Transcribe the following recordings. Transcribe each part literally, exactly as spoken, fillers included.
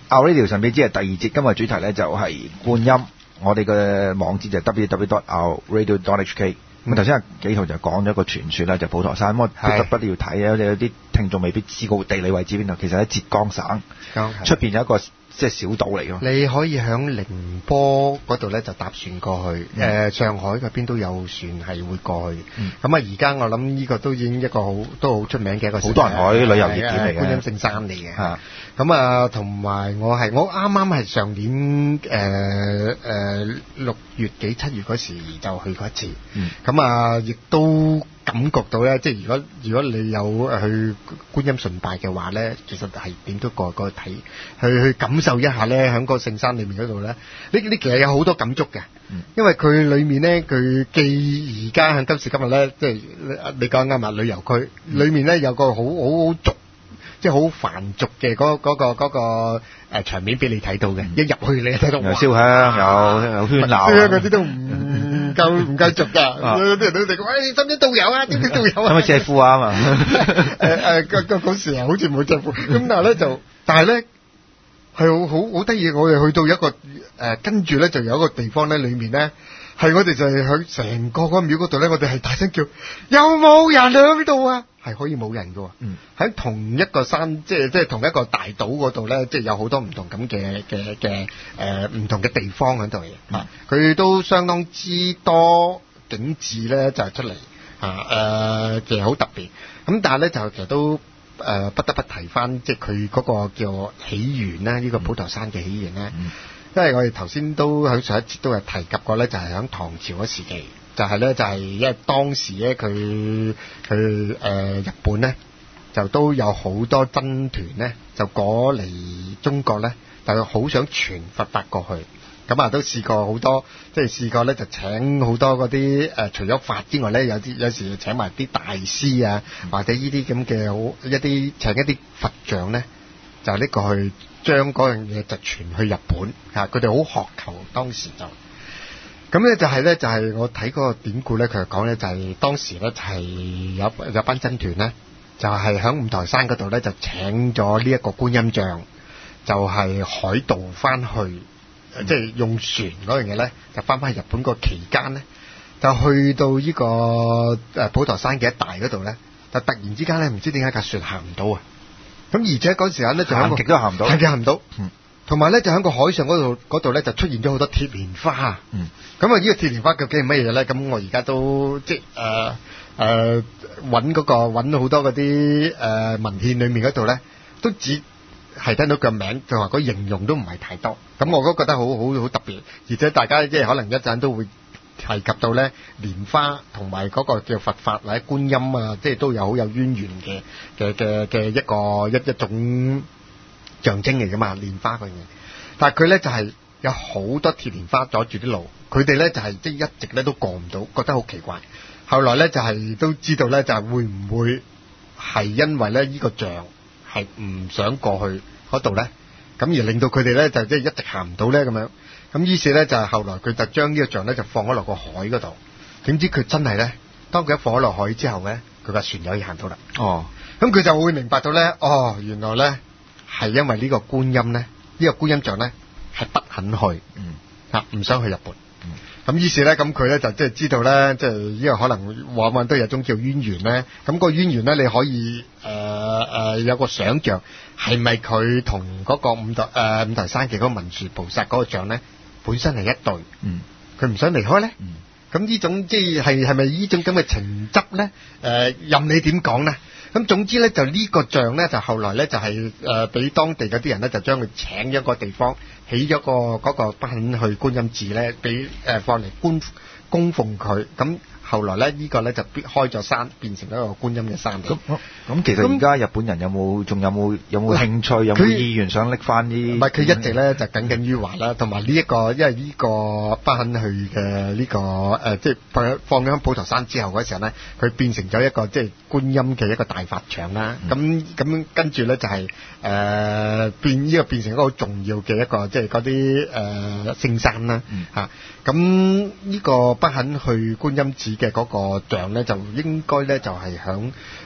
Our Radio 神秘之夜第二節，今日主題咧就係觀音。我哋嘅網址就係 double-u double-u double-u dot our radio dot h k。咁頭先阿紀陶就講咗一個傳說啦，就普陀山。咁我不得不要睇啊！有啲聽眾未必知道地理位置邊度，其實喺浙江省出邊有一個即係小島嚟㗎。 你可以響寧波嗰度咧就搭船過去，誒、嗯呃、上海嗰邊都有船係會過去。咁、嗯、啊，而家我諗呢個都已經一個好都好出名嘅一個好多人海旅遊熱點嚟嘅觀音聖山嚟嘅。咁啊，同埋我係我啱啱係上年誒誒六月幾七月嗰時就去過一次。咁、嗯、啊，亦都感覺到咧，即係如果如果你有去觀音崇拜嘅話咧，其實係點都過過去睇，去去感受一下咧，喺個聖山裏面嗰度咧，呢呢其實有好多感觸嘅。嗯、因為佢裏面咧，佢既而家喺今時今日咧，即係你講啱啊，旅遊區、嗯、裏面咧有個好好好俗。即係好繁俗嘅嗰嗰個嗰、嗰個誒、呃、場面俾你睇到嘅、嗯，一入去你睇到有燒香，有有喧鬧， 嗰啲都唔夠唔夠俗㗎。啲人都哋講，喂，使唔使導遊啊？點解導遊啊？ 使唔使借褲啊？嘛誒誒，嗰嗰嗰時啊，好似冇借褲。咁但係咧就，但係咧係好好好得意。我哋去到一個誒、呃，跟住咧就有一個地方咧，裏面咧係我哋就係喺成個嗰個廟嗰度咧，我哋係大聲叫，有冇人喺度啊？係可以冇人㗎喎，喺、嗯、同一個山，即係即係同一個大島嗰度咧，即係有好多唔同咁嘅嘅嘅誒唔同嘅地方喺度嘅，佢、嗯、都相當之多景緻咧，就係出嚟啊誒，其實好特別。咁但係咧就其實都誒、呃、不得不提翻，即係佢嗰個叫起源咧，呢、呢個普陀山嘅起源咧、嗯，因為我哋頭先都喺上一節都係提及過咧，就係、是、喺唐朝嗰時期。就係、是、咧，就係、是、因為當時咧，佢佢誒日本咧，就都有好多僧團咧，就過嚟中國咧，就好想傳佛法過去。咁啊，都試過好多，即係試過咧，就請好多嗰啲誒，除咗法之外咧，有啲有時請埋啲大師啊，或者呢啲咁嘅好一啲請一啲佛像咧，就呢個去將嗰樣嘢就傳去日本嚇，佢哋好渴求當時就。咁咧就係咧就係我睇嗰個典故咧，佢講咧就係當時咧就係有有班僧團咧，就係喺五台山嗰度咧就請咗呢一個觀音像，就係海渡翻去，即係用船嗰樣嘢咧，就翻翻去日本個期間咧，就去到呢個誒普陀山嘅一帶嗰度咧，就突然之間咧唔知點解架船行唔到啊！咁而且嗰時間咧就行極都行唔到，係嘅行唔到。嗯同埋咧，就喺個海上嗰度嗰度咧，就出現咗好多鐵蓮花。嗯，咁啊，呢個鐵蓮花究竟係乜嘢咧？咁我而家都即係誒誒揾嗰個揾好多嗰啲誒文獻裏面嗰度咧，都只係聽到個名，就話個形容都唔係太多。咁我都覺得好好好特別，而且大家即係可能一陣都會提及到咧蓮花同埋嗰個叫佛法或者觀音啊，即係都有好有淵源嘅嘅嘅嘅一個一一種象徵嚟噶嘛，蓮花嗰樣嘢，但係佢咧就係、是、有好多鐵蓮花阻住啲路，佢哋咧就係即係一直咧都過唔到，覺得好奇怪。後來咧就係、是、都知道咧，就係、是、會唔會係因為咧呢、這個像係唔想過去嗰度咧，咁而令到佢哋咧就即係一直行唔到咧咁樣。咁於是咧就係後來佢就將呢個像咧就放咗落個海嗰度，點知佢真係咧，當佢一放咗落海之後咧，佢架船就可以行到啦。哦，咁佢就會明白到咧，哦，原來咧。係因為呢個觀音咧，呢、這個觀音像咧係不肯去，嗯，吓唔想去日本，嗯，咁於是咧，咁佢咧就即係知道咧，即係呢個可能往往都有種叫淵源咧，咁個淵源咧你可以誒誒、呃呃、有個想象，係咪佢同嗰個五台誒、呃、五台山嘅嗰個文殊菩薩嗰個像咧本身係一對，嗯，佢唔想離開咧，嗯，咁呢種即係係係咪呢種咁嘅情執咧？誒、呃，任你點講咧？咁總之咧，就呢個像咧，就後來咧就係誒俾當地嗰啲人咧，就將佢請咗個地方，起咗個嗰個不肯去觀音寺咧，俾誒放嚟觀供奉佢。咁後來咧，呢個咧就開咗山，變成一個觀音嘅山。咁咁其實而家日本人有冇仲有冇有冇興趣，有冇意願想拎翻啲？唔係，佢一直咧就耿耿於懷啦，同埋呢一個，因為呢個不肯去嘅呢個誒，即係放放咗普陀山之後嗰時候咧，佢變成咗一個即係觀音嘅一個大法場啦。咁咁跟住咧就係誒變呢個變成一個好重要嘅一個即係嗰啲誒聖山啦嚇。咁呢個不肯去觀音寺嘅嗰個像咧，就應該咧就係響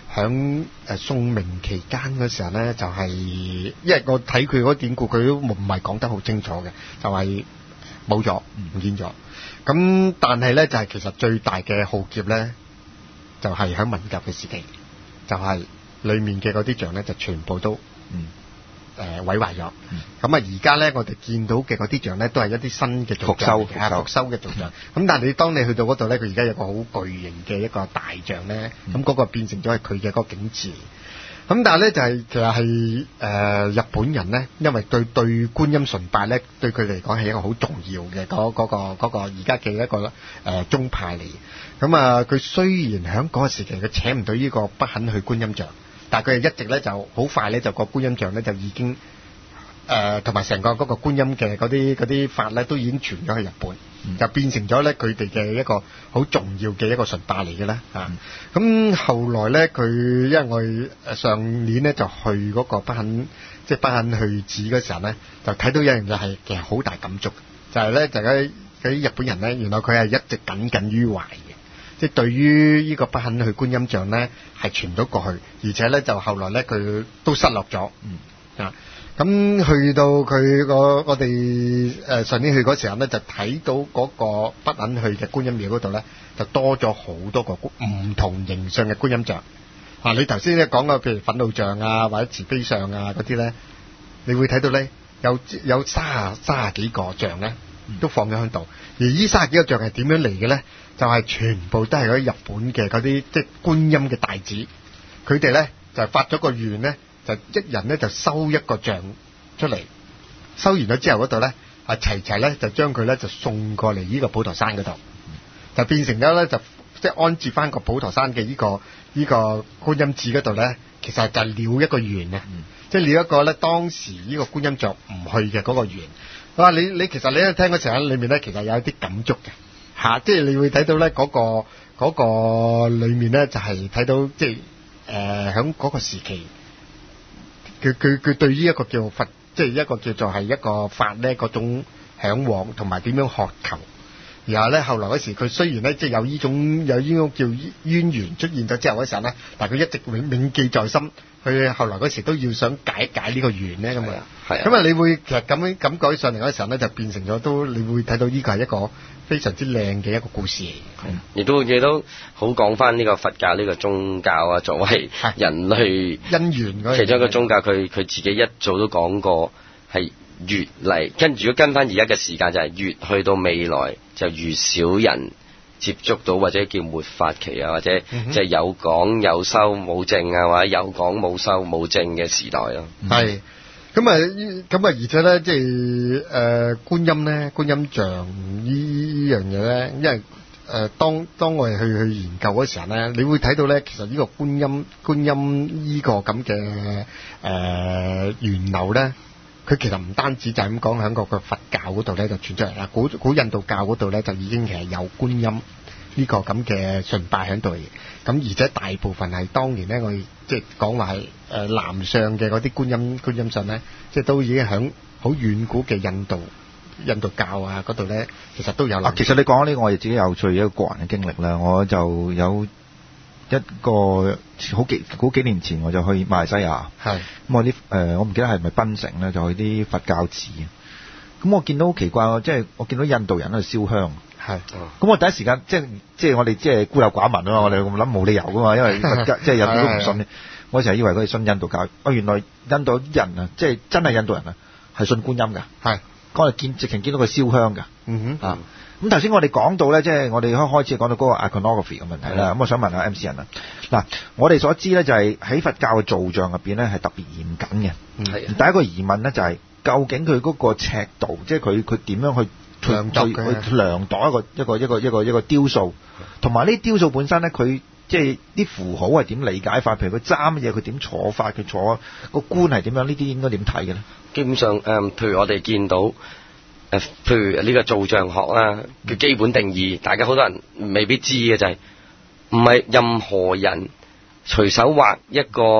響誒宋明期間嗰時候咧，就係、是、因為我睇佢嗰典故，佢都唔係講得好清楚嘅，就係冇咗，唔見咗。咁但係咧，就係、是、其實最大嘅浩劫咧，就係、是、響文革嘅時期，就係、是、裡面嘅嗰啲像咧，就全部都嗯。誒毀壞咗，咁啊而家咧，我哋見到嘅嗰啲像咧，都係一啲新嘅造像，係復修嘅造像。咁、嗯、但係你當你去到嗰度咧，佢而家有個好巨型嘅一個大像咧，咁、嗯、嗰、那個變成咗係佢嘅嗰個景緻。咁但係咧就係、是、其實係誒、呃、日本人咧，因為對對觀音崇拜咧，對佢嚟講係一個好重要嘅嗰嗰個嗰、那個而家嘅一個誒、呃、宗派嚟。咁啊，佢雖然喺嗰個時期佢請唔到呢個不肯去觀音像。但係佢係一直咧就好快咧就個觀音像咧就已經誒同埋成個嗰個觀音嘅嗰啲嗰啲法咧都已經傳咗去日本，嗯、就變成咗咧佢哋嘅一個好重要嘅一個崇拜嚟嘅啦嚇。咁、嗯啊、後來咧佢因為我誒上年咧就去嗰個不肯即係、就是、不肯去寺嗰時候咧，就睇到一樣嘢係其實好大感觸，就係、是、咧就喺嗰啲日本人咧，原來佢係一直耿耿於懷嘅。即係對於呢個不肯去觀音像咧，係傳咗過去，而且咧就後來咧佢都失落咗。嗯啊，咁去到佢個我哋誒、呃、上年去嗰時候咧，就睇到嗰個不肯去嘅觀音廟嗰度咧，就多咗好多個唔同形象嘅觀音像。啊，你頭先咧講嘅譬如憤怒像啊，或者慈悲像啊嗰啲咧，你會睇到咧有有三十三十幾個像咧，都放咗喺度。而呢三十幾個像係點樣嚟嘅咧？就係、是、全部都係嗰啲日本嘅嗰啲即係觀音嘅大寺，佢哋咧就發咗個願咧，就一人咧就收一個像出嚟，收完咗之後嗰度咧啊齊齊咧就將佢咧就送過嚟呢個普陀山嗰度，就變成咗咧就即係安置翻個普陀山嘅呢、這個呢、這個觀音寺嗰度咧，其實就係了一個願啊，嗯、即係了一個咧當時呢個觀音像唔去嘅嗰個願。哇！你你其實你喺聽嗰時喺裏面咧，其實有一啲感觸嘅。嚇、啊！即係你會睇到咧嗰、那個嗰、那個裡面咧，就係、是、睇到即係誒喺嗰個時期，佢佢佢對於一個叫佛，即係一個叫做係一個法咧嗰種嚮往同埋點樣渴求。然後咧後來嗰時，佢雖然咧即係有呢種有呢種叫淵源出現咗之後嗰時候咧，但係佢一直永銘記在心。佢後來嗰時都要想解解呢個緣咧咁啊，咁啊你會其實咁樣咁改上嚟嗰時候咧，就變成咗都你會睇到呢個係一個非常之靚嘅一個故事嚟。 亦都亦都好講翻呢個佛教呢個宗教啊，作為人類因緣嗰其中一個宗教，佢佢自己一早都講過係越嚟跟住，如果跟翻而家嘅時間就係越去到未來就越少人接觸到或者叫末法期啊，或者即係有講有收冇證啊，或者有講冇收冇證嘅時代咯。 係咁啊，咁啊，而且咧，即係誒觀音咧，觀音像呢呢樣嘢咧，因為誒、呃、當當我哋去去研究嗰時候咧，你會睇到咧，其實呢個觀音觀音呢個咁嘅誒源流咧，佢其實唔單止就係咁講喺個個佛教嗰度咧就傳出嚟啦，古古印度教嗰度咧就已經其實有觀音呢個咁嘅崇拜喺度嘅，咁而且大部分係當年咧我哋即係講話係誒南上嘅嗰啲觀音觀音像咧，即係都已經喺好遠古嘅印度印度教啊嗰度咧，其實都有。啊， 其實你講呢個我哋自己有趣一個個人嘅經歷啦，我就有一個好幾好幾年前我就去馬來西亞，係咁我啲誒、呃、我唔記得係咪檳城咧，就去啲佛教寺，咁我見到好奇怪喎，即係我見到印度人喺度燒香，係，咁我第一時間即係即係我哋即係孤陋寡聞啊嘛，我哋咁諗冇理由噶嘛，因為佛教即係印度都唔信，我成日以為佢哋信印度教，哦原來印度人啊，即係真係印度人啊，係信觀音㗎，係，我哋見直情見到佢燒香㗎，嗯哼啊。咁頭先我哋講到咧，即係我哋開開始講到嗰個 iconography 嘅問題啦。咁我想問下 M C 人啊，嗱，我哋所知咧就係喺佛教嘅造像入邊咧係特別嚴謹嘅。係。第一個疑問咧就係究竟佢嗰個尺度，即係佢佢點樣去量度去量度一個一個一個一個一個雕塑，同埋呢雕塑本身咧，佢即係啲符號係點理解法？譬如佢揸乜嘢，佢點坐法，佢坐個觀係點樣？呢啲應該點睇嘅咧？ 基本上誒、嗯，譬如我哋見到。誒，譬如呢個造像學啦嘅基本定義，大家好多人未必知嘅就係唔係任何人隨手畫一個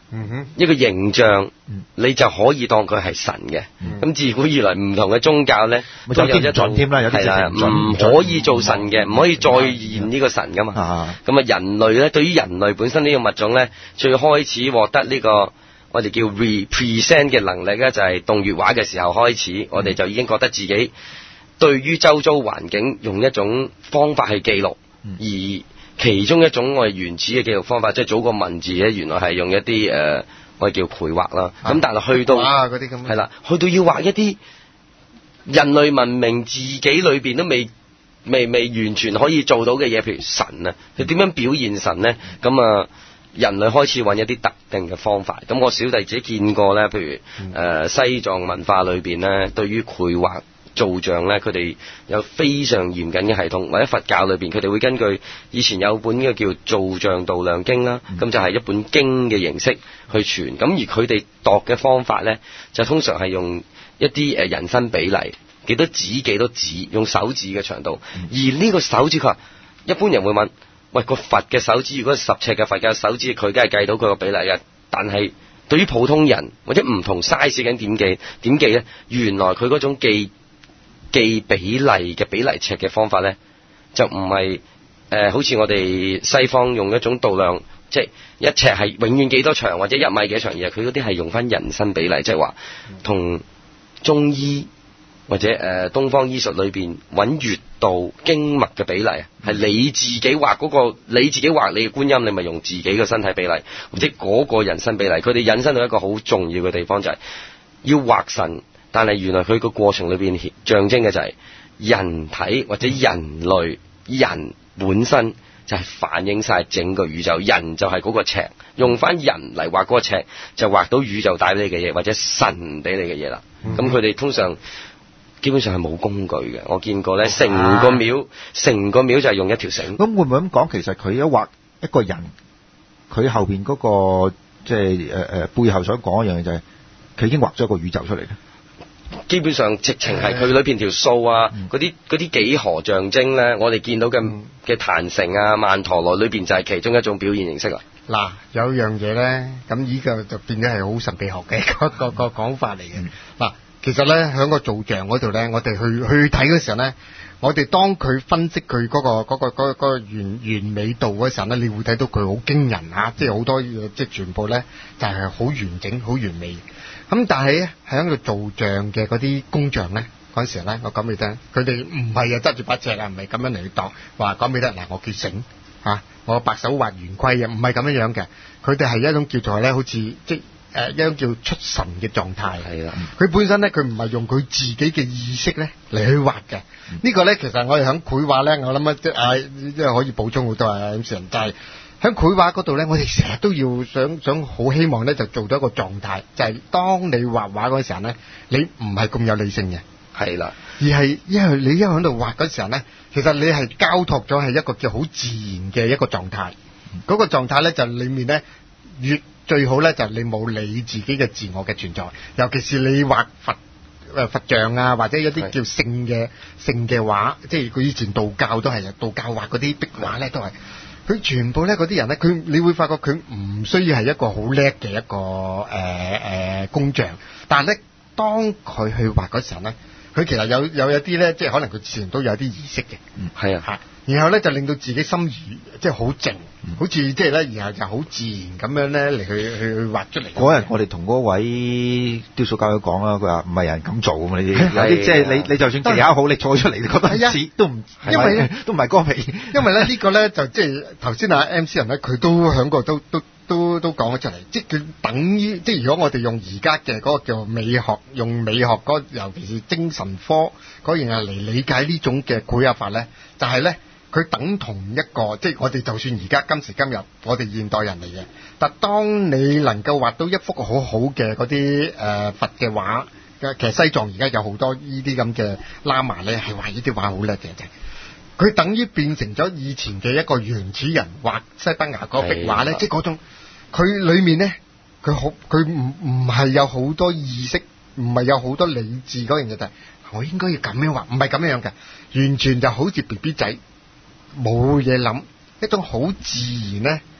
嗯哼， 一個形象， 嗯、 你就可以當佢係神嘅。咁、嗯、自古以來唔同嘅宗教咧， 嗯、 都有一種添啦，有啲係唔可以做神嘅，唔可以再現呢個神噶嘛。咁啊，人類咧，對於人類本身呢個物種咧，最開始獲得呢、這個我哋叫 represent 嘅能力咧，就係、是、動粵畫嘅時候開始，嗯、我哋就已經覺得自己對於周遭環境用一種方法去記錄，嗯、而其中一種我哋原始嘅記錄方法，即係早過文字咧，原來係用一啲誒、呃，我哋叫繪畫啦。咁、啊、但係去到係啦，去到要畫一啲人類文明自己裏邊都未未未完全可以做到嘅嘢，譬如神啊，佢點樣表現神咧？咁啊、呃，人類開始揾一啲特定嘅方法。咁我小弟自己見過咧，譬如誒、呃、西藏文化裏邊咧，對於繪畫造像咧，佢哋有非常嚴謹嘅系統，或者佛教裏邊佢哋會根據以前有本嘅叫造像度量經啦，咁、嗯、就係一本經嘅形式去傳。咁而佢哋度嘅方法咧，就通常係用一啲誒人身比例，幾多指幾多指，用手指嘅長度。嗯、而呢個手指佢話，一般人會問：喂，個佛嘅手指如果十尺嘅佛嘅手指，佢梗係計到佢個比例嘅。但係對於普通人或者唔同 size 嘅點記點記咧，原來佢嗰種記記比例嘅比例尺嘅方法咧，就唔係誒好似我哋西方用一種度量，即係一尺係永遠幾多長或者一米幾長，而係佢嗰啲係用翻人身比例，即係話同中醫或者誒、呃、東方醫術裏邊揾穴道經脈嘅比例，係你自己畫嗰、嗰個，你自己畫你嘅觀音，你咪用自己嘅身體比例，或者嗰個人身比例。佢哋引申到一個好重要嘅地方，就係、是、要畫神。但係原來佢個過程裏邊象徵嘅就係人體或者人類，人本身就係反映晒整個宇宙，人就係嗰個尺，用翻人嚟畫嗰個尺，就畫到宇宙帶俾你嘅嘢，或者神俾你嘅嘢啦。咁佢哋通常基本上係冇工具嘅，我見過咧，成個廟，成個廟就係用一條繩。 咁會唔會咁講？其實佢一畫一個人，佢後邊嗰、嗰個即係誒誒背後想講一樣嘢就係、是，佢已經畫咗一個宇宙出嚟咧。 基本上直情係佢裏邊條數啊，嗰啲嗰啲幾何象徵咧，我哋見到嘅嘅壇城啊、曼陀羅裏邊就係其中一種表現形式啦。 嗱，有樣嘢咧，咁呢個就變咗係好神秘學嘅個個個講法嚟嘅。嗱、嗯，其實咧喺個造像嗰度咧，我哋去去睇嗰時候咧，我哋當佢分析佢嗰、嗰個嗰、嗰個嗰、嗰個嗰個完完美度嗰時候咧，你會睇到佢好驚人啊！即係好多即係全部咧就係好完整、好完美。咁但係咧喺度造像嘅嗰啲工匠咧，嗰陣時咧，我講俾你聽，佢哋唔係啊執住把尺啊，唔係咁樣嚟去度，話講俾你聽嗱，我叫繩嚇，我白手畫圓規啊，唔係咁樣樣嘅，佢哋係一種叫做咧，好似即係誒一種叫出神嘅狀態。係啦，佢本身咧，佢唔係用佢自己嘅意識咧嚟去畫嘅。嗯、個呢個咧，其實我哋喺繪畫咧，我諗啊，即係即係可以補充好多啊，咁成就係。喺繪畫嗰度咧，我哋成日都要想想好希望咧，就做到一個狀態，就係、是、當你畫畫嗰時候咧，你唔係咁有理性嘅，係啦，而係因為你一喺度畫嗰時候咧，其實你係交託咗係一個叫好自然嘅一個狀態，嗰、嗯、個狀態咧就裡面咧越最好咧就你冇你自己嘅自我嘅存在，尤其是你畫佛誒佛像啊，或者一啲叫聖嘅聖嘅畫，即係佢以前道教都係道教畫嗰啲壁畫咧都係。佢全部咧嗰啲人咧，佢你會發覺佢唔需要係一個好叻嘅一個誒誒、呃呃、工匠，但係咧當佢去畫嗰時候咧，佢其實有有一啲咧，即係可能佢自然都有啲儀式嘅，嗯係啊嚇，然後咧就令到自己心如即係好靜，嗯、好似即係咧，然後就好自然咁樣咧嚟去去去畫出嚟。嗰日我哋同嗰位雕塑家佢講啦，佢話唔係人咁做㗎嘛，呢啲有啲即係你你就算技巧好，你做出嚟你覺得似都唔，因為咧都唔係歌皮，因為咧呢個咧就即係頭先阿 M C 人咧，佢都響過都都都都講咗出嚟，即係佢等於即係如果我哋用而家嘅嗰個叫美學，用美學嗰尤其是精神科嗰樣嘢嚟理解呢種嘅繪畫法咧，就係咧。佢等同一個，即係我哋就算而家今時今日，我哋現代人嚟嘅。但當你能夠畫到一幅好好嘅嗰啲誒佛嘅畫，其實西藏而家有好多呢啲咁嘅喇嘛咧，係畫呢啲畫好叻嘅啫。佢等於變成咗以前嘅一個原始人畫西班牙嗰壁畫咧，即係嗰種佢裡面咧，佢好佢唔唔係有好多意識，唔係有好多理智嗰樣嘢，就係我應該要咁樣畫，唔係咁樣嘅，完全就好似 B B 仔。冇嘢諗，一種好自然咧，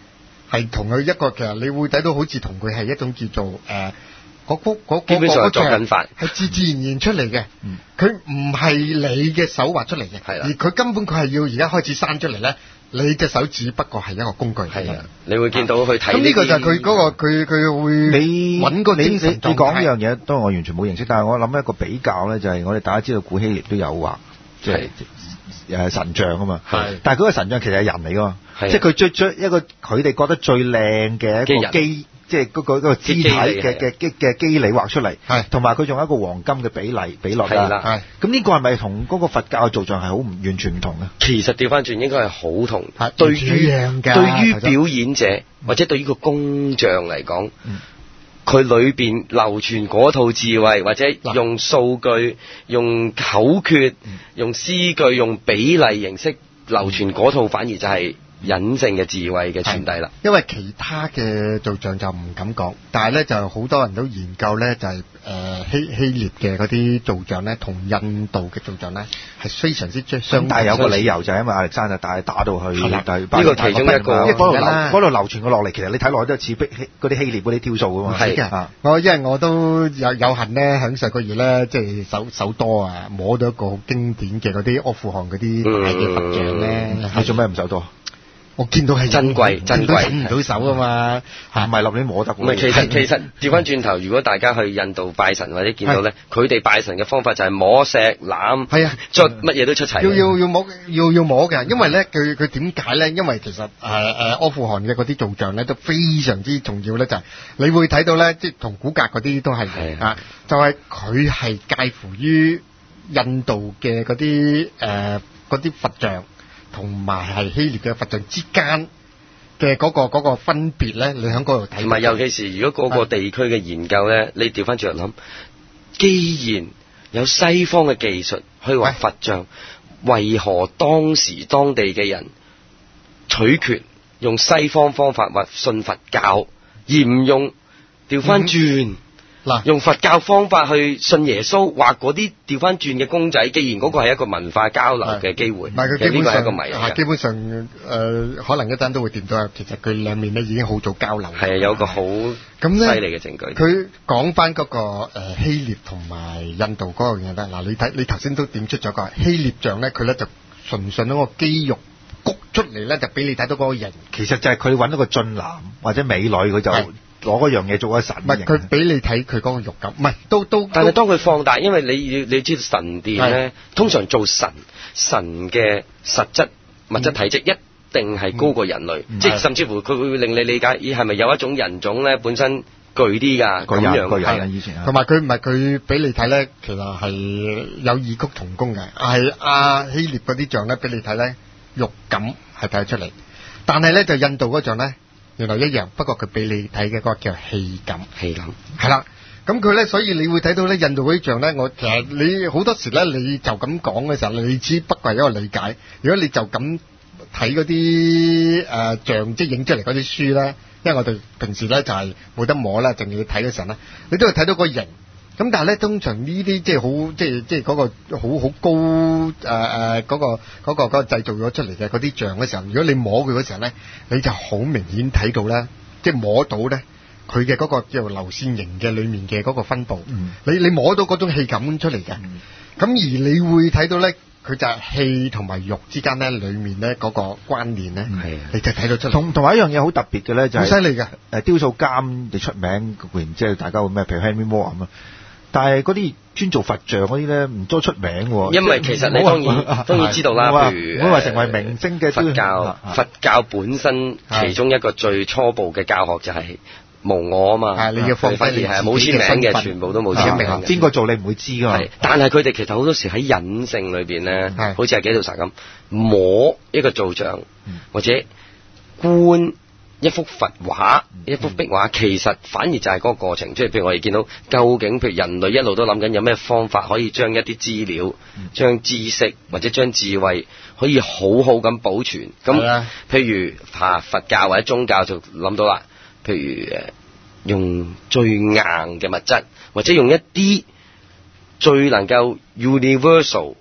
係同佢一個其實你會睇到好似同佢係一種叫做誒嗰嗰嗰基本上係作緊法， 係自自然然出嚟嘅。佢唔係你嘅手畫出嚟嘅，而佢根本佢係要而家開始生出嚟咧。你嘅手只不過係一個工具。 係啊，你會見到去睇。 咁呢個就係佢嗰個佢佢會你揾個精神狀態。 你講呢樣嘢，當然我完全冇認識，但係我諗一個比較咧，就係我哋大家知道古希臘都有畫，即係誒神像啊嘛。係。但係嗰個神像其實係人嚟㗎嘛，即係佢追追一個佢哋覺得最靚嘅一個機。即係嗰個嗰個肢體嘅嘅嘅嘅肌理畫出嚟，係同埋佢仲有一個黃金嘅比例比落啦，係咁呢個係咪同嗰個佛教嘅造像係好唔完全唔同嘅？ 其實調翻轉應該係好同，對於對於表演者或者對於個工匠嚟講，佢裏邊流傳嗰套智慧，或者用數據、用口訣、用詩句、用比例形式流傳嗰套，反而就係隱性嘅智慧嘅傳遞啦， 因為其他嘅造像就唔敢講，但係咧就好多人都研究咧，就係、是、誒、呃、希希臘嘅嗰啲造像咧，同印度嘅造像咧係非常之相。 但係有個理由就係因為亞歷山大帶打到去， 呢個其中一個， 因為嗰度流嗰度流傳過落嚟，其實你睇落去都似逼嗰啲希臘嗰啲挑數噶嘛。 係嘅，我因為我都有有幸咧，喺上個月咧，即係手手多啊，摸到一個好經典嘅嗰啲阿富汗嗰啲大嘅佛像咧。 嗯、你做咩唔手多？ 我見到係珍貴，珍貴唔到手啊嘛， 唔係立你摸得。 唔係，其實其實調翻轉頭，如果大家去印度拜神或者見到咧，佢哋拜神嘅方法就係摸石攬， 係啊， 捽乜嘢都出齊。 要要要摸，要要摸嘅，因為咧佢佢點解咧？因為其實誒誒、呃、阿富汗嘅嗰啲造像咧都非常之重要咧，就係、是、你會睇到咧，即係同古格嗰啲都係啊，就係佢係介乎於印度嘅嗰啲誒嗰啲佛像。同埋係希臘嘅佛像之間嘅嗰個嗰個分別咧，你喺嗰度睇。 同埋尤其是如果嗰個地區嘅研究咧，你調翻轉嚟諗，既然有西方嘅技術去畫佛像，為何當時當地嘅人取決用西方方法畫信佛教，而唔用調翻轉？嗯嗱，用佛教方法去信耶穌，畫嗰啲調翻轉嘅公仔，既然嗰個係一個文化交流嘅機會， 唔係佢基本上係一個謎嚟嘅。 基本上誒、呃，可能一陣都會掂到，其實佢兩面咧已經好早交流。 係有個好犀利嘅證據。 佢講翻嗰個誒、呃、希臘同埋印度嗰樣嘢咧，嗱你睇你頭先都點出咗個希臘像咧，佢咧就純粹嗰個肌肉谷出嚟咧，就俾你睇到嗰個形。 其實就係佢揾到個俊男或者美女，佢就攞嗰樣嘢做個神。 唔係佢俾你睇佢嗰個肉感，唔係都都。 但係當佢放大，因為你你知道神殿咧，通常做神神嘅實質物質體積一定係高過人類，嗯、即係甚至乎佢會令你理解，咦係咪有一種人種咧本身巨啲㗎咁樣？ 個人以前同埋佢唔係佢俾你睇咧，其實係有異曲同工嘅，係阿希臘嗰啲像咧俾你睇咧，肉感係睇得出嚟，但係咧就印度嗰像咧。原來一樣，不過佢俾你睇嘅嗰個叫氣感， 氣感係啦。咁佢咧，所以你會睇到咧，印度嗰啲像咧，我其實你好多時咧，你就咁講嘅時候，你只不過係一個理解。如果你就咁睇嗰啲誒像，即係影出嚟嗰啲書咧，因為我哋平時咧就係冇得摸啦，淨係要睇嘅時候咧，你都係睇到個形。咁但係咧，通常呢啲即係好，即係即係嗰個好好高誒誒嗰個嗰、嗰個嗰、嗰個製造咗出嚟嘅嗰啲像嘅時候，如果你摸佢嗰時候咧，你就好明顯睇到咧，即係摸到咧佢嘅嗰個叫做流線型嘅裏面嘅嗰個分佈。嗯、你你摸到嗰種氣感出嚟嘅。咁、嗯、而你會睇到咧，佢就係氣同埋肉之間咧裏面咧嗰個關聯咧，嗯、你就睇到出嚟。 同同埋一樣嘢好特別嘅咧，就係好犀利嘅誒雕塑監你出名，固然即係大家會咩，譬如 Henry Moore 咁啊。但係嗰啲專做佛像嗰啲咧，唔多出名喎。 因為其實你當然當然知道啦，譬如唔會話成為明星嘅佛教，佛教本身其中一個最初步嘅教學就係無我啊嘛。 係你要放反而係冇簽名嘅，全部都冇簽名。 邊個做你唔會知㗎嘛。 但係佢哋其實好多時喺隱性裏邊咧，好似係幾道神咁摸一個造像，或者觀一幅佛畫、一幅壁畫，其實反而就係嗰個過程，即係譬如我哋見到，究竟譬如人類一路都諗緊有咩方法可以將一啲資料、將知識或者將智慧可以好好咁保存。咁譬如嚇佛教或者宗教就諗到啦，譬如誒用最硬嘅物質，或者用一啲最能夠 universal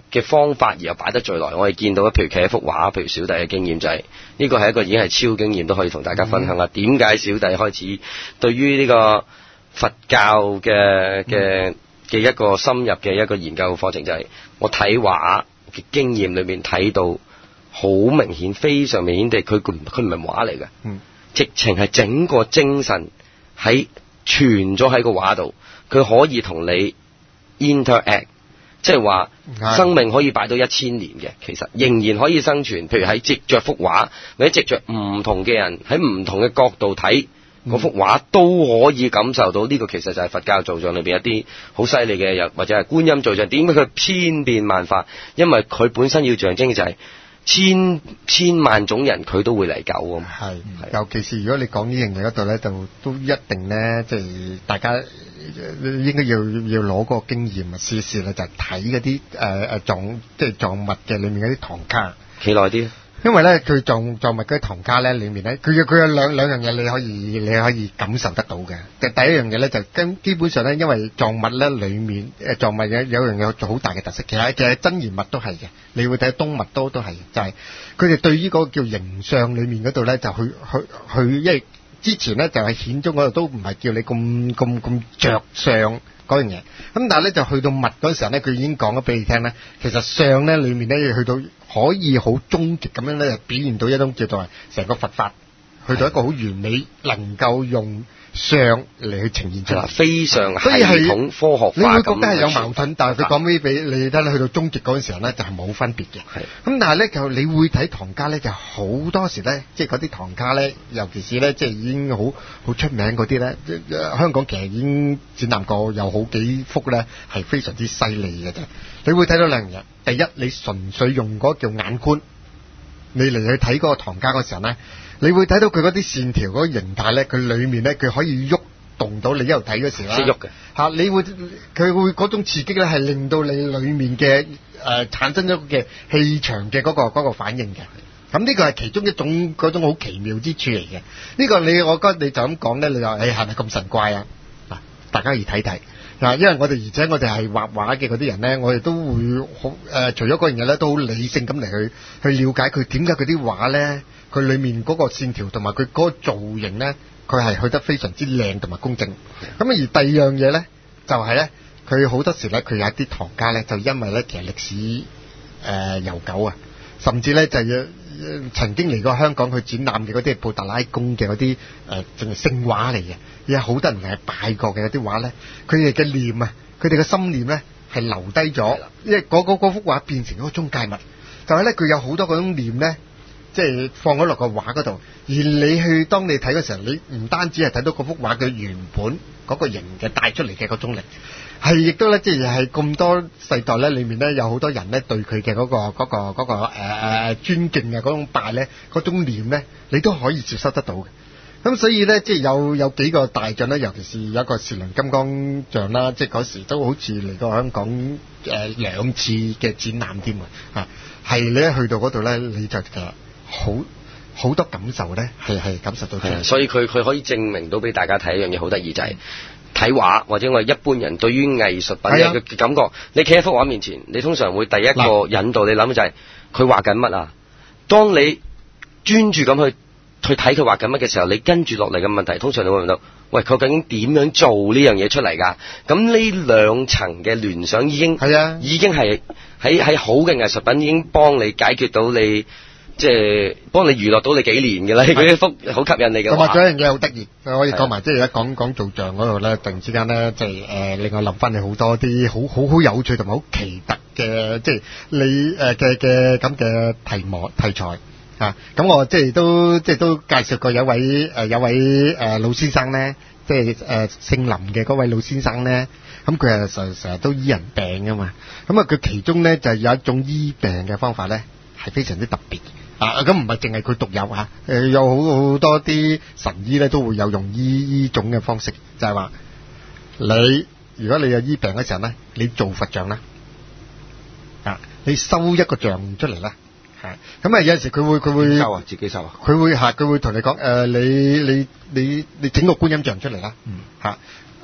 嘅方法而又擺得最耐。我哋見到譬如企一幅畫，譬如小弟嘅經驗就係、是、呢、這個係一個已經係超經驗，都可以同大家分享下點解小弟開始對於呢個佛教嘅嘅嘅一個深入嘅一個研究課程，就係、是、我睇畫嘅經驗裏面睇到好明顯，非常明顯地，佢佢佢唔係畫嚟嘅， 嗯， 直情係整個精神喺存咗喺個畫度，佢可以同你 interact， 即係話生命可以擺到一千年嘅，其實仍然可以生存。譬如喺藉着幅畫，或者藉着唔同嘅人喺唔同嘅角度睇嗰幅畫，都可以感受到呢個其實就係佛教造像裏邊一啲好犀利嘅，又或者係觀音造像。點解佢千變萬化？因為佢本身要象徵嘅就係千千萬種人佢都會嚟救啊嘛。 係，尤其是如果你講呢樣嘢嗰度咧，就都一定咧，即係大家應該要要攞嗰個經驗啊，試一試啦，就係睇嗰啲誒誒藏即係藏物嘅裏面嗰啲唐卡， 企耐啲。 因為咧佢藏藏物嗰啲唐卡咧裏面咧，佢有佢有兩兩樣嘢你可以你可以感受得到嘅。第第一樣嘢咧就根基本上咧，因為藏物咧裏面誒藏物有有樣嘢做好大嘅特色，其實其實真言物都係嘅，你會睇東物都都係，就係佢哋對於嗰個叫形象裏面嗰度咧，就去去去，因為之前咧就係顯宗嗰度都唔係叫你咁咁咁着相嗰樣嘢，咁但係咧就去到物嗰時候咧，佢已經講咗俾你聽咧，其實相咧裏面咧去到可以好終極咁樣咧，表現到一種叫做係成個佛法去到一個好完美，能夠用相嚟去呈現出嚟， 非常系統科學化。 你會覺得係有矛盾，但係佢講俾俾你睇咧，去到終極嗰陣時候咧，就係冇分別嘅。係咁，但係咧就你會睇唐家咧，就好多時咧，即係嗰啲唐家咧，尤其是咧，即係已經好好出名嗰啲咧，香港其實已經展覽過有好幾幅咧，係非常之犀利嘅啫。你會睇到兩樣嘢，第一，你純粹用嗰個叫眼觀，你嚟去睇嗰個唐家嗰時候咧，你會睇到佢嗰啲線條嗰個形態咧，佢裏面咧佢可以喐動到你一路睇嗰時啦， 識喐嘅嚇，你會佢會嗰種刺激咧，係令到你裏面嘅誒、呃、產生咗嘅氣場嘅嗰、嗰個嗰個反應嘅。咁呢個係其中一種嗰種好奇妙之處嚟嘅。呢、呢個你我覺得你就咁講咧，你話誒係咪咁神怪啊？嗱，大家要睇睇。嗱，因為我哋而且我哋係畫畫嘅嗰啲人咧，我哋都會好誒、呃，除咗嗰樣嘢咧，都好理性咁嚟去去了解佢點解佢啲畫咧，佢裡面嗰個線條同埋佢嗰個造型咧，佢係去得非常之靚同埋公正。咁而第二樣嘢咧，就係、是、咧，佢好多時咧，佢有一啲唐家咧，就因為咧其實歷史誒、呃、悠久啊，甚至咧就係、曾經嚟過香港去展覽嘅嗰啲布達拉宮嘅嗰啲誒，淨係聖畫嚟嘅。有好多人係拜過嘅，有啲畫咧，佢哋嘅念啊，佢哋嘅心念咧係留低咗，因為嗰嗰幅畫變成咗個中介物，就係咧佢有好多嗰種念咧，即係放咗落個畫嗰度，而你去當你睇嘅時候，你唔單止係睇到嗰幅畫嘅原本嗰個形嘅帶出嚟嘅嗰種力，係亦都咧即係係咁多世代咧裏面咧有好多人咧對佢嘅嗰個嗰、嗰個嗰、嗰個誒、呃、尊敬嘅嗰種拜咧嗰種念咧，你都可以接收得到嘅。咁所以咧，即係有有幾個大像咧，尤其是有一個時輪金剛像啦，即係嗰時都好似嚟過香港誒、呃、兩次嘅展覽添啊！係你一去到嗰度咧，你就其實好好多感受咧，係係感受到嘅。 所以佢佢可以證明到俾大家睇一樣嘢好得意，就係睇畫或者我哋一般人對於藝術品嘅感覺。你企喺幅畫面前，你通常會第一個引導你諗嘅就係佢畫緊乜啊？當你專注咁去去睇佢畫緊乜嘅時候，你跟住落嚟嘅問題，通常你會問到，喂，佢究竟點樣做呢樣嘢出嚟㗎？咁呢兩層嘅聯想已經係啊，已經係喺喺好嘅藝術品已經幫你解決到你，即係幫你娛樂到你幾年㗎啦。佢一幅好吸引你嘅。同埋仲有一樣嘢好得意，可以講埋，即係而家講講造像嗰度咧，突然之間咧，即係誒令我諗翻你好多啲好好好有趣同埋好奇特嘅，即係你誒嘅嘅咁嘅題目題材。啊，咁我即係都即係都介紹過有位誒、呃、有位誒、呃、老先生咧，即係誒姓林嘅嗰位老先生咧，咁佢係成成日都醫人病噶嘛，咁啊佢其中咧就係、有一種醫病嘅方法咧，係非常之特別啊，咁唔係淨係佢獨有嚇，誒、呃、有好好多啲神醫咧都會有用醫醫種嘅方式，就係、係、話你如果你有醫病嗰時候咧，你做佛像啦，啊，你收一個像出嚟啦。係，咁啊有陣時佢會佢會收啊，自己收啊，佢會嚇佢會同你講誒、呃，你你你你整個觀音像出嚟啦，嗯嚇，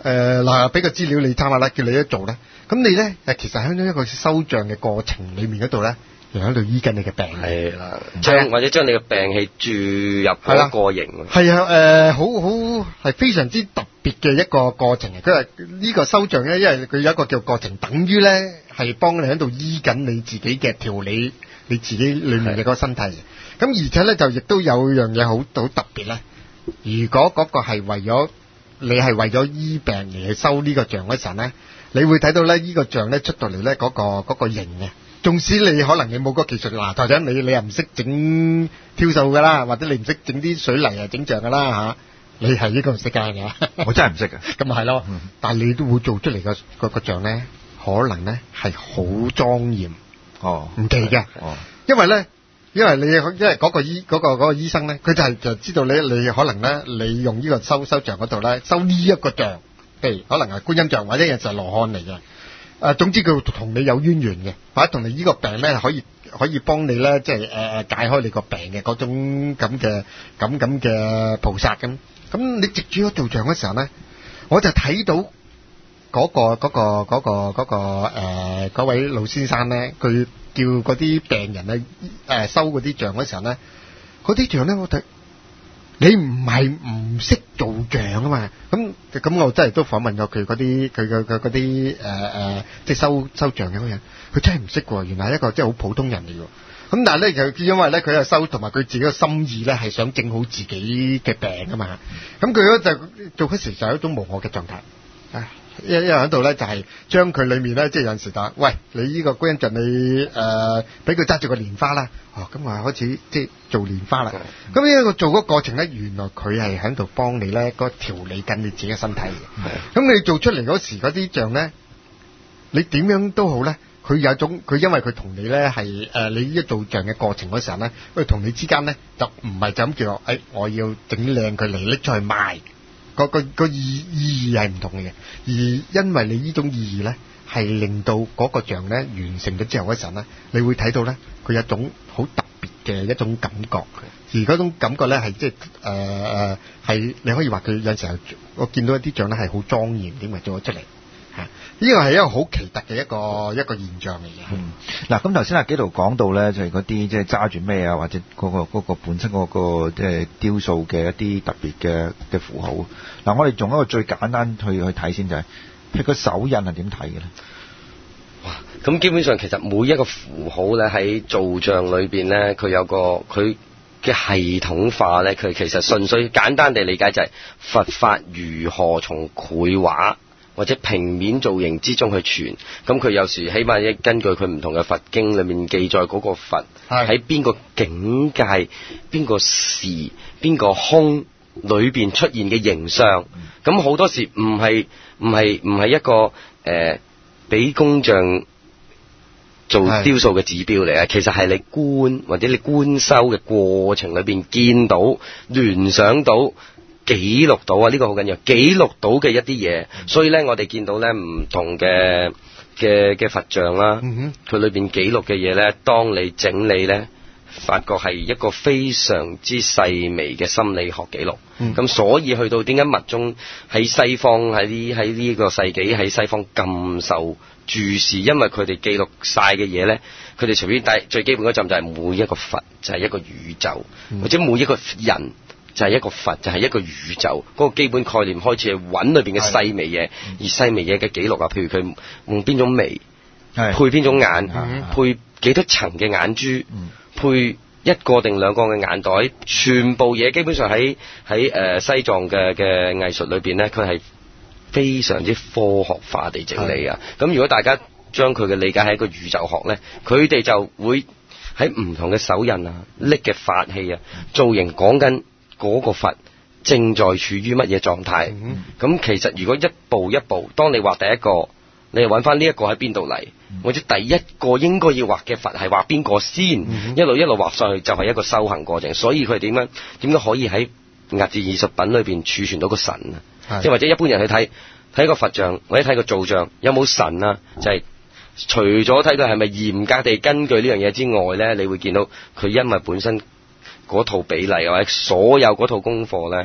誒嗱，俾個資料你參考啦，叫你一做咧，咁你咧誒其實喺一個收像嘅過程裏面嗰度咧，又喺度醫緊你嘅病。 係啦，將或者將你嘅病氣注入嗰個形。 係啊，誒、呃、好好係非常之特別嘅一個過程。佢話呢個收像咧，因為佢有一個叫過程，等於咧係幫你喺度醫緊你自己嘅調理你自己裏面嘅嗰個身體。咁而且咧就亦都有樣嘢好好特別咧。如果嗰個係為咗你係為咗醫病嚟去收呢個像嗰陣咧，你會睇到咧呢個像咧出到嚟咧嗰個嗰、嗰個形嘅。縱使你可能你冇個技術，嗱台長你你又唔識整挑數噶啦，或者你唔識整啲水泥啊整像噶啦嚇，你係呢個唔識㗎係咪啊？ 我真係唔識嘅。 咁咪係咯，嗯、但係你都會做出嚟個個個像咧，可能咧係好莊嚴。 哦， 唔奇嘅。 哦， 因為咧。因為你因為嗰個醫嗰、嗰個嗰、嗰個醫生咧，佢就係就知道你你可能咧，你用呢個收收像嗰度咧，收呢一個像，譬如可能係觀音像或者有就係羅漢嚟嘅。誒、呃，總之佢同你有淵源嘅，或者同你呢個病咧可以可以幫你咧，即係誒誒解開你個病嘅嗰種咁嘅咁咁嘅菩薩咁。咁你藉住嗰做像嘅時候咧，我就睇到嗰、嗰個嗰、嗰個嗰、嗰個嗰、嗰個誒嗰位老先生咧，佢。叫嗰啲病人咧，誒收嗰啲像嗰時候咧，嗰啲像咧我睇你唔係唔識做像啊嘛，咁咁我真係都訪問過佢嗰啲佢嘅佢嗰啲誒誒即係收收像嘅嗰人，佢真係唔識喎，原來係一個即係好普通人嚟喎。咁但係咧就因為咧佢又收同埋佢自己嘅心意咧係想整好自己嘅病啊嘛，咁佢嗰就做嗰時就係一種無我嘅狀態啊。一一喺度咧，就係將佢裏面咧，即係有陣時就，喂，你呢個觀音像你誒，俾佢揸住個蓮花啦，哦，咁啊開始即係做蓮花啦。咁呢一個做嗰個過程咧，原來佢係喺度幫你咧，個調理緊你自己嘅身體嘅。咁你做出嚟嗰時嗰啲像咧，你點樣都好咧，佢有種佢因為佢同你咧係誒，你一做像嘅過程嗰時候咧，佢同你之間咧就唔係就咁叫我，誒，我要整靚佢嚟拎出去賣。個個個意意義係唔同嘅，而因為你呢種意義咧，係令到嗰個像咧完成咗之後嗰陣咧，你會睇到咧佢有一種好特別嘅一種感覺，而嗰種感覺咧係即係誒誒係你可以話佢有時候我見到一啲像咧係好莊嚴點為做咗出嚟。呢個係一個好奇特嘅一個一個現象嚟嘅。 嗯，嗱，咁頭先阿紀陶講到咧，就係嗰啲即係揸住咩啊，或者嗰、嗰個嗰個本身嗰、嗰個即係雕塑嘅一啲特別嘅嘅符號。嗱，我哋用一個最簡單去去睇先，就係、是、譬如個手印係點睇嘅咧？ 哇！咁基本上其實每一個符號咧喺造像裏邊咧，佢有個佢嘅系統化咧，佢其實純粹簡單地理解就係佛法如何從繪畫或者平面造型之中去傳，咁佢有時起碼一根據佢唔同嘅佛經裏面記載嗰個佛喺邊個境界、邊個時、邊個空裏邊出現嘅形象，咁好多時唔係唔係唔係一個誒俾、呃、工匠做雕塑嘅指標嚟啊，其實係你觀或者你觀修嘅過程裏邊見到、聯想到。記錄到啊！呢、這個好緊要，記錄到嘅一啲嘢，嗯、所以咧，我哋見到咧唔同嘅嘅嘅佛像啦，佢、嗯、裏邊記錄嘅嘢咧，當你整理咧，發覺係一個非常之細微嘅心理學記錄。咁、嗯、所以去到點解密宗喺西方喺呢喺呢個世紀喺西方咁受注視，因為佢哋記錄晒嘅嘢咧，佢哋隨便帶最基本嗰陣就係每一個佛就係、是、一個宇宙，嗯、或者每一個人。就係一個佛，就係、是、一個宇宙，嗰、那個基本概念開始係揾裏邊嘅細微嘢，而細微嘢嘅記錄啊，譬如佢用邊種眉，配邊種眼，配幾多層嘅眼珠，嗯、配一個定兩個嘅眼袋，全部嘢基本上喺喺誒西藏嘅嘅藝術裏邊咧，佢係非常之科學化地整理啊。咁如果大家將佢嘅理解係一個宇宙學咧，佢哋就會喺唔同嘅手印啊、拎嘅法器啊、造型講緊。嗰個佛正在處於乜嘢狀態？咁、嗯、其實如果一步一步，當你畫第一個，你又揾翻呢一個喺邊度嚟，嗯、或者第一個應該要畫嘅佛係畫邊個先？嗯、一路一路畫上去就係一個修行過程。所以佢點樣點解可以喺壓字藝術品裏邊儲存到個神啊？即係或者一般人去睇睇個佛像或者睇個造像有冇神啊？就係、是、除咗睇佢係咪嚴格地根據呢樣嘢之外咧，你會見到佢因為本身。嗰套比例或者所有嗰套功課咧，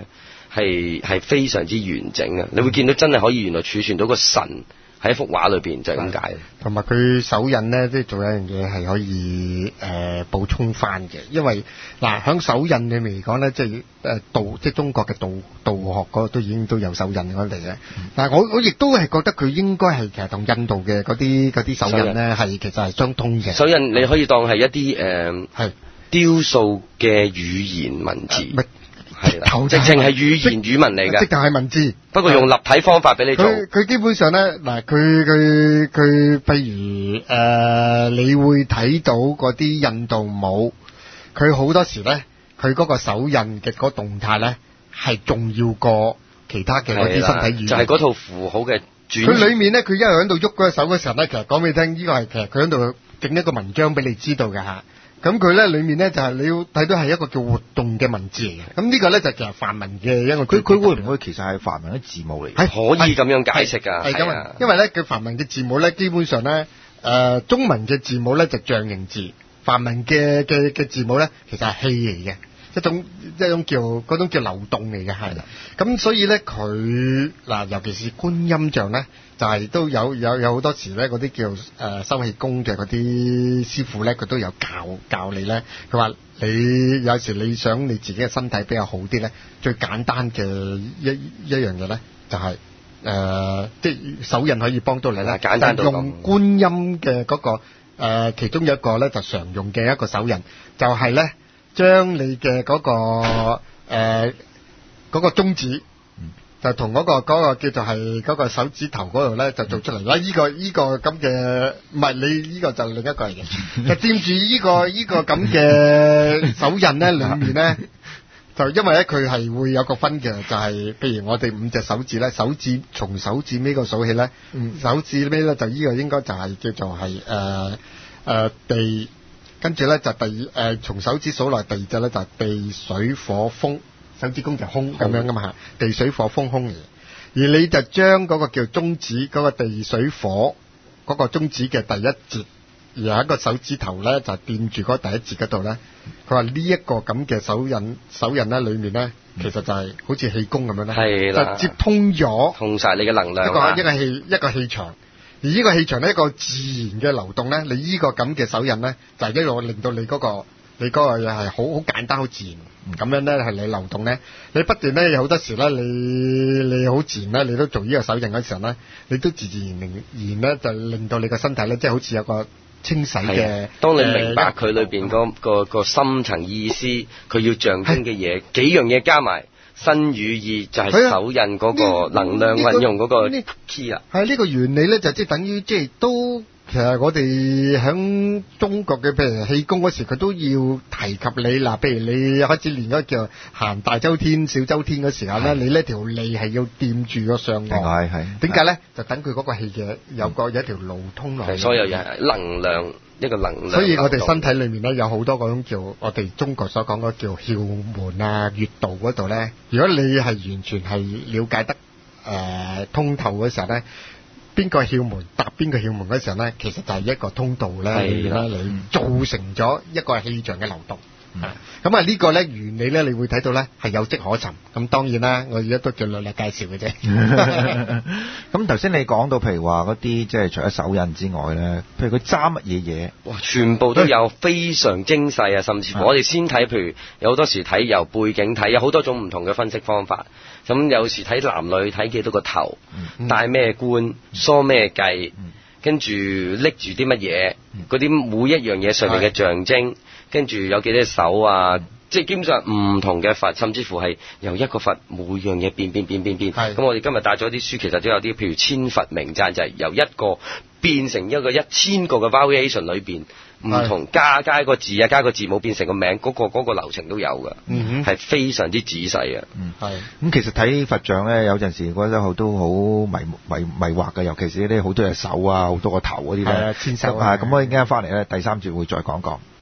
係係非常之完整嘅。你會見到真係可以原來儲存到個神喺一幅畫裏邊，就係咁解。 同埋佢手印咧，即係仲有一樣嘢係可以誒補充翻嘅，因為嗱喺手印裏面嚟講咧，即係誒道即係中國嘅道道學嗰個都已經都有手印嗰嚟嘅。但係我我亦都係覺得佢應該係其實同印度嘅嗰啲嗰啲手印咧係其實係相通嘅。 手印你可以當係一啲誒係雕塑嘅語言文字。係啦，直情係語言語文嚟嘅， 直頭係文字， 不過用立體方法俾你做。 佢佢基本上咧，嗱，佢佢佢，譬如誒、呃，你會睇到嗰啲印度舞，佢好多時咧，佢嗰個手印嘅嗰個動態咧，係重要過其他嘅嗰啲身體語言。 就係、是、嗰套符號嘅轉。 佢裏面咧，佢一路喺度喐嗰隻手嘅時候咧，其實講俾你聽，呢、這個係其實佢喺度整一個文章俾你知道嘅吓。咁佢咧裏面咧就係、是、你要睇到係一個叫活動嘅文字嚟嘅，咁呢個咧就其實梵文嘅一個。 佢佢會唔會其實係梵文啲字母嚟？ 係可以咁樣解釋㗎， 係咁啊，因為咧佢梵文嘅字母咧基本上咧誒、呃、中文嘅字母咧就象形字，梵文嘅嘅嘅字母咧其實係氣嚟嘅，一種一種叫嗰種叫流動嚟嘅，係啦。咁所以咧佢嗱尤其是觀音像咧。就係、是、都有有有好多時咧，嗰啲叫誒、呃、修氣功嘅嗰啲師傅咧，佢都有教教你咧。佢話你有時你想你自己嘅身體比較好啲咧，最簡單嘅一一樣嘢咧，就係、是、誒、呃、即係手印可以幫到你啦。簡單到用觀音嘅嗰、那個、呃、其中有一個咧，就常用嘅一個手印，就係、是、咧將你嘅嗰、那個誒嗰、呃那個中指。就同嗰、那個嗰、那個叫做係嗰個手指頭嗰度咧，就做出嚟啦。依、這個依、這個咁嘅，唔係你依、這個就另一個嚟嘅。就掂住依個依、這個咁嘅手印咧，裏面咧就因為咧佢係會有個分嘅，就係、是、譬如我哋五隻手指咧，手指從手指尾個數起咧、嗯，手指尾咧就依個應該就係叫做係誒誒地，跟住咧就第誒、呃、從手指數來第二隻咧就係地水火風。手指公就空咁樣噶嘛，地水火風空嚟，而你就將嗰個叫中指嗰、嗰個地水火嗰、嗰個中指嘅第一節，而喺個手指頭咧就掂住嗰第一節嗰度咧，佢話呢一個咁嘅手印手印咧裏面咧，其實就係好似氣功咁樣咧，係啦，就接通咗通晒你嘅能量， 一個一個氣一個氣場，而呢個氣場咧一個自然嘅流動咧，你呢個咁嘅手印咧就係一路令到你嗰、嗰個。你嗰個嘢係好好簡單好自然，咁樣咧係你流動咧，你不斷咧有好多時咧，你你好自然咧，你都做呢個手印嗰時候咧，你都自自然然咧就令到你個身體咧，即係好似有個清洗嘅。 當你明白佢裏邊嗰個個深層意思，佢要象徵嘅嘢，幾樣嘢加埋，身語意就係手印嗰個能量運用嗰個 key 啦。 係呢個原理咧，就即係等於即係都。其實我哋喺中國嘅譬如氣功嗰時，佢都要提及你嗱，譬如你開始練嗰叫行大周天、小周天嗰時候咧，你呢條脷係要掂住個上顎。係係。點解咧？就等佢嗰個氣嘅有個有一條路通落去。 所有嘢能量一個能量。 所以我哋身體裏面咧有好多嗰種叫我哋中國所講嗰叫竅門啊、穴道嗰度咧，如果你係完全係了解得誒、呃、通透嘅時候咧。邊個竅門搭邊個竅門嗰時候咧，其實就係一個通道咧，你造成咗一個氣象嘅流動。咁啊呢個咧原理咧，你會睇到咧係有跡可尋。咁當然啦，我而家都叫略略介紹嘅啫。 咁頭先你講到，譬如話嗰啲即係除咗手印之外咧，譬如佢揸乜嘢嘢， 哇，全部都有非常精細啊！甚至乎我哋先睇，譬如有好多時睇由背景睇，有好多種唔同嘅分析方法。咁有時睇男女睇幾多個頭，嗯、戴咩冠，梳咩髻，嗯、跟住拎住啲乜嘢，嗰、嗯、啲每一樣嘢上面嘅象徵，跟住有幾多手啊，嗯、即係基本上唔同嘅佛，甚至乎係由一個佛每樣嘢變變變變變。咁我哋今日帶咗啲書，其實都有啲譬如千佛名讚，就係、是、由一個變成一個一千個嘅 variation 裏邊。唔同加加一個字啊，加個字母變成個名，嗰、嗰個嗰、嗰個流程都有噶，係、嗯、非常之仔細嘅。嗯，係。咁其實睇佛像咧，有陣時覺得好都好迷迷迷惑嘅，尤其是啲好多隻手啊，好多個頭嗰啲咧。係啊，千手啊。咁我陣間翻嚟咧，第三節會再講講。